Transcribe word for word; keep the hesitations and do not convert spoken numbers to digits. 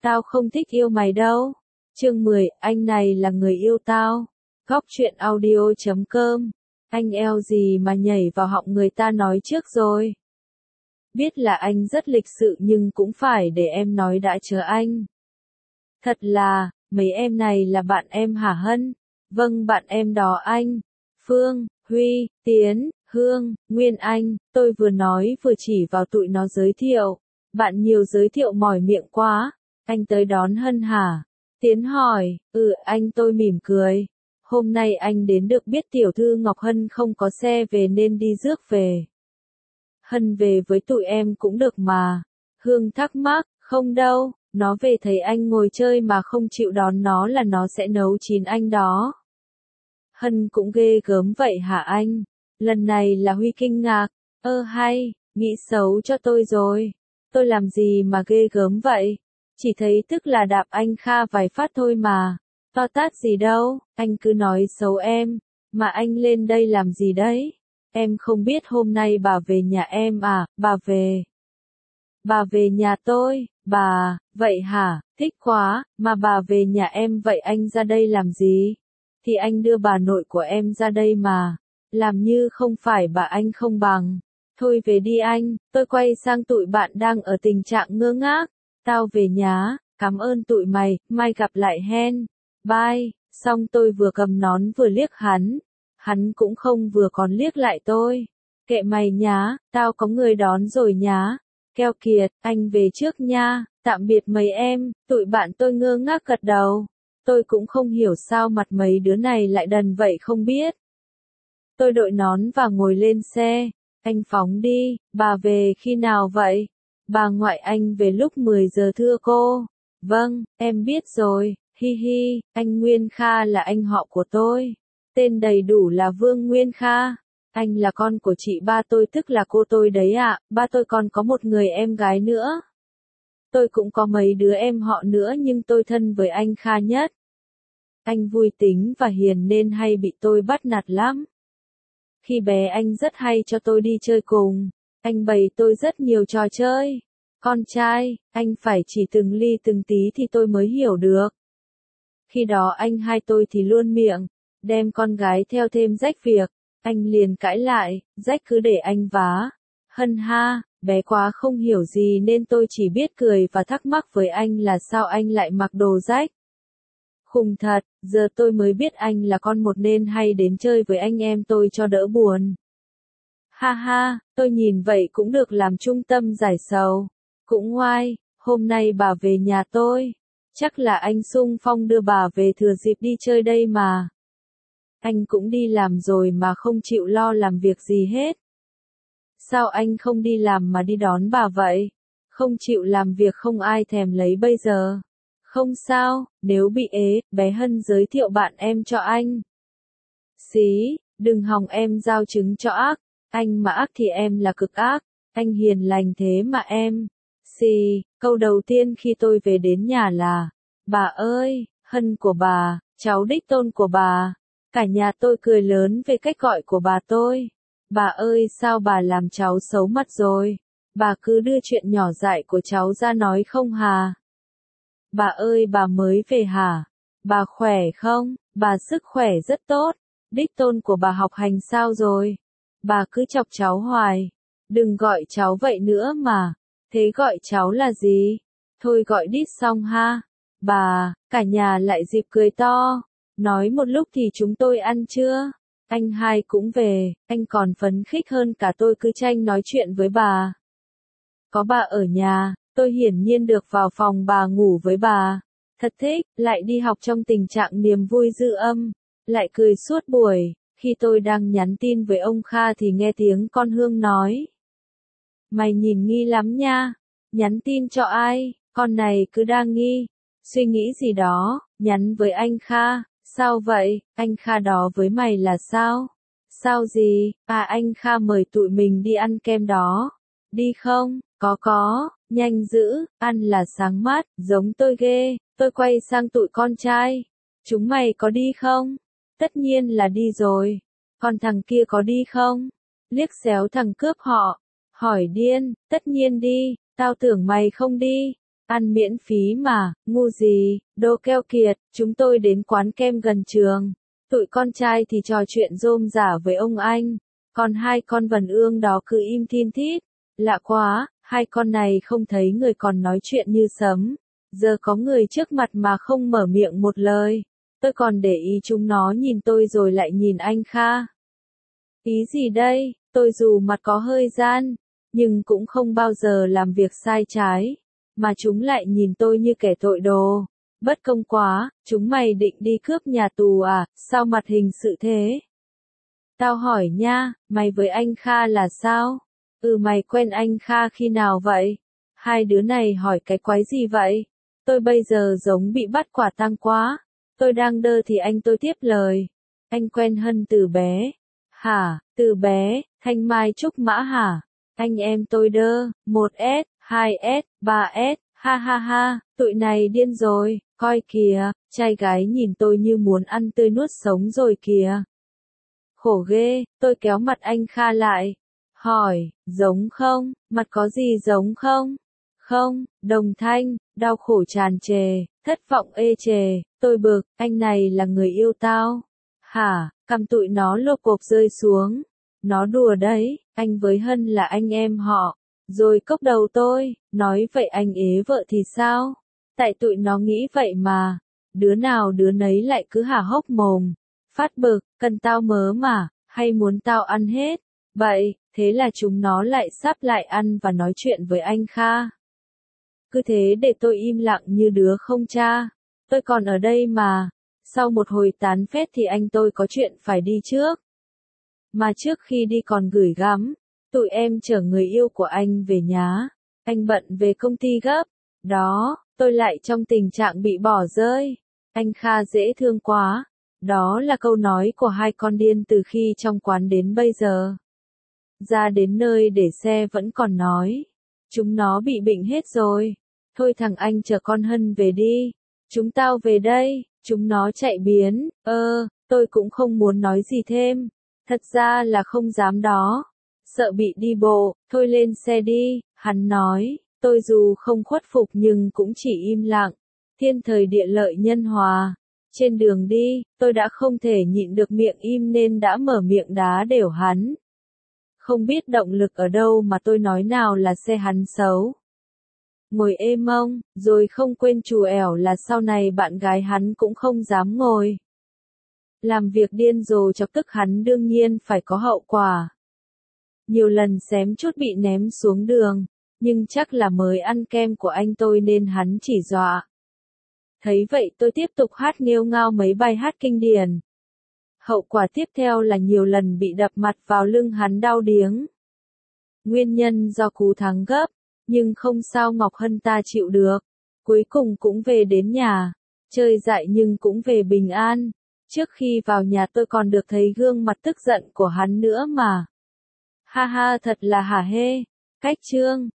Tao không thích yêu mày đâu. Chương mười, anh này là người yêu tao. Góc truyện audio chấm com. Anh eo gì mà nhảy vào họng người ta nói trước rồi. Biết là anh rất lịch sự nhưng cũng phải để em nói đã chờ anh. Thật là, mấy em này là bạn em hả Hân? Vâng, bạn em đó anh. Phương, Huy, Tiến, Hương, Nguyên Anh, tôi vừa nói vừa chỉ vào tụi nó giới thiệu. Bạn nhiều giới thiệu mỏi miệng quá. Anh tới đón Hân hả? Tiến hỏi, ừ, anh tôi mỉm cười. Hôm nay anh đến được biết tiểu thư Ngọc Hân không có xe về nên đi rước về. Hân về với tụi em cũng được mà. Hương thắc mắc, không đâu, nó về thấy anh ngồi chơi mà không chịu đón nó là nó sẽ nấu chín anh đó. Hân cũng ghê gớm vậy hả anh? Lần này là Huy kinh ngạc, ơ hay, nghĩ xấu cho tôi rồi. Tôi làm gì mà ghê gớm vậy? Chỉ thấy tức là đạp anh Kha vài phát thôi mà. To tát gì đâu, anh cứ nói xấu em. Mà anh lên đây làm gì đấy? Em không biết hôm nay bà về nhà em à, bà về. Bà về nhà tôi, bà, vậy hả, thích quá, mà bà về nhà em vậy anh ra đây làm gì? Thì anh đưa bà nội của em ra đây mà. Làm như không phải bà anh không bằng. Thôi về đi anh, tôi quay sang tụi bạn đang ở tình trạng ngơ ngác. Tao về nhá, cảm ơn tụi mày, mai gặp lại hen. Bye, xong tôi vừa cầm nón vừa liếc hắn. Hắn cũng không vừa còn liếc lại tôi. Kệ mày nhá, tao có người đón rồi nhá. Keo kiệt, anh về trước nha, tạm biệt mấy em, tụi bạn tôi ngơ ngác gật đầu. Tôi cũng không hiểu sao mặt mấy đứa này lại đần vậy không biết. Tôi đội nón và ngồi lên xe. Anh phóng đi, bà về khi nào vậy? Bà ngoại anh về lúc mười giờ thưa cô. Vâng, em biết rồi, hi hi, anh Nguyên Kha là anh họ của tôi. Tên đầy đủ là Vương Nguyên Kha. Anh là con của chị ba tôi tức là cô tôi đấy ạ, à. Ba tôi còn có một người em gái nữa. Tôi cũng có mấy đứa em họ nữa nhưng tôi thân với anh Kha nhất. Anh vui tính và hiền nên hay bị tôi bắt nạt lắm. Khi bé anh rất hay cho tôi đi chơi cùng. Anh bày tôi rất nhiều trò chơi. Con trai, anh phải chỉ từng ly từng tí thì tôi mới hiểu được. Khi đó anh hai tôi thì luôn miệng, đem con gái theo thêm rách việc. Anh liền cãi lại, rách cứ để anh vá. Hân ha, bé quá không hiểu gì nên tôi chỉ biết cười và thắc mắc với anh là sao anh lại mặc đồ rách. Khùng thật, giờ tôi mới biết anh là con một nên hay đến chơi với anh em tôi cho đỡ buồn. Ha ha, tôi nhìn vậy cũng được làm trung tâm giải sầu. Cũng ngoai, hôm nay bà về nhà tôi. Chắc là anh xung phong đưa bà về thừa dịp đi chơi đây mà. Anh cũng đi làm rồi mà không chịu lo làm việc gì hết. Sao anh không đi làm mà đi đón bà vậy? Không chịu làm việc không ai thèm lấy bây giờ. Không sao, nếu bị ế, bé Hân giới thiệu bạn em cho anh. Xí, đừng hòng em giao trứng cho ác. Anh mà ác thì em là cực ác. Anh hiền lành thế mà em. Xì, câu đầu tiên khi tôi về đến nhà là, bà ơi, Hân của bà, cháu đích tôn của bà. Cả nhà tôi cười lớn về cách gọi của bà tôi. Bà ơi sao bà làm cháu xấu mặt rồi? Bà cứ đưa chuyện nhỏ dại của cháu ra nói không hà? Bà ơi bà mới về hả? Bà khỏe không? Bà sức khỏe rất tốt. Đích tôn của bà học hành sao rồi? Bà cứ chọc cháu hoài. Đừng gọi cháu vậy nữa mà. Thế gọi cháu là gì? Thôi gọi đít xong ha. Bà, cả nhà lại dịp cười to. Nói một lúc thì chúng tôi ăn chưa? Anh hai cũng về, anh còn phấn khích hơn cả tôi cứ tranh nói chuyện với bà. Có bà ở nhà, tôi hiển nhiên được vào phòng bà ngủ với bà. Thật thích, lại đi học trong tình trạng niềm vui dư âm. Lại cười suốt buổi, khi tôi đang nhắn tin với ông Kha thì nghe tiếng con Hương nói. Mày nhìn nghi lắm nha. Nhắn tin cho ai, con này cứ đang nghi. Suy nghĩ gì đó, nhắn với anh Kha. Sao vậy, anh Kha đó với mày là sao? Sao gì, à anh Kha mời tụi mình đi ăn kem đó. Đi không? Có có, nhanh dữ, ăn là sáng mát, giống tôi ghê. Tôi quay sang tụi con trai. Chúng mày có đi không? Tất nhiên là đi rồi. Còn thằng kia có đi không? Liếc xéo thằng cướp họ. Hỏi điên, tất nhiên đi, tao tưởng mày không đi. Ăn miễn phí mà, ngu gì, đồ keo kiệt, chúng tôi đến quán kem gần trường. Tụi con trai thì trò chuyện rôm rả với ông anh, còn hai con vần ương đó cứ im thin thít. Lạ quá, hai con này không thấy người còn nói chuyện như sấm. Giờ có người trước mặt mà không mở miệng một lời. Tôi còn để ý chúng nó nhìn tôi rồi lại nhìn anh Kha. Ý gì đây, tôi dù mặt có hơi gian, nhưng cũng không bao giờ làm việc sai trái. Mà chúng lại nhìn tôi như kẻ tội đồ. Bất công quá, chúng mày định đi cướp nhà tù à, sao mặt hình sự thế? Tao hỏi nha, mày với anh Kha là sao? Ừ, mày quen anh Kha khi nào vậy? Hai đứa này hỏi cái quái gì vậy? Tôi bây giờ giống bị bắt quả tang quá. Tôi đang đơ thì anh tôi tiếp lời. Anh quen Hân từ bé. Hả, từ bé, Thanh Mai Trúc Mã hả? Anh em tôi đơ, một S, hai S, ba S, ha ha ha, tụi này điên rồi, coi kìa, trai gái nhìn tôi như muốn ăn tươi nuốt sống rồi kìa. Khổ ghê, tôi kéo mặt anh Kha lại. Hỏi, giống không, mặt có gì giống không? Không, đồng thanh, đau khổ tràn trề, thất vọng ê chề, tôi bực, anh này là người yêu tao. Hả, cằm tụi nó lộp cộp rơi xuống. Nó đùa đấy, anh với Hân là anh em họ. Rồi cốc đầu tôi, nói vậy anh ế vợ thì sao? Tại tụi nó nghĩ vậy mà. Đứa nào đứa nấy lại cứ hả hốc mồm. Phát bực, cần tao mớ mà, hay muốn tao ăn hết? Vậy, thế là chúng nó lại sắp lại ăn và nói chuyện với anh Kha. Cứ thế để tôi im lặng như đứa không cha. Tôi còn ở đây mà. Sau một hồi tán phét thì anh tôi có chuyện phải đi trước. Mà trước khi đi còn gửi gắm. Tụi em chở người yêu của anh về nhá. Anh bận về công ty gấp. Đó, tôi lại trong tình trạng bị bỏ rơi. Anh Kha dễ thương quá. Đó là câu nói của hai con điên từ khi trong quán đến bây giờ. Ra đến nơi để xe vẫn còn nói. Chúng nó bị bệnh hết rồi. Thôi thằng anh chở con Hân về đi. Chúng tao về đây. Chúng nó chạy biến. Ơ, tôi cũng không muốn nói gì thêm. Thật ra là không dám đó. Sợ bị đi bộ, thôi lên xe đi, hắn nói. Tôi dù không khuất phục nhưng cũng chỉ im lặng. Thiên thời địa lợi nhân hòa. Trên đường đi, tôi đã không thể nhịn được miệng im nên đã mở miệng đá đều hắn. Không biết động lực ở đâu mà tôi nói nào là xe hắn xấu. Ngồi êm mông, rồi không quên chù ẻo là sau này bạn gái hắn cũng không dám ngồi. Làm việc điên rồ chọc tức hắn đương nhiên phải có hậu quả. Nhiều lần xém chút bị ném xuống đường, nhưng chắc là mới ăn kem của anh tôi nên hắn chỉ dọa. Thấy vậy tôi tiếp tục hát nghêu ngao mấy bài hát kinh điển. Hậu quả tiếp theo là nhiều lần bị đập mặt vào lưng hắn đau điếng. Nguyên nhân do cú thắng gấp, nhưng không sao Ngọc Hân ta chịu được. Cuối cùng cũng về đến nhà, chơi dại nhưng cũng về bình an. Trước khi vào nhà tôi còn được thấy gương mặt tức giận của hắn nữa mà. Ha ha thật là hả hê. Cách chương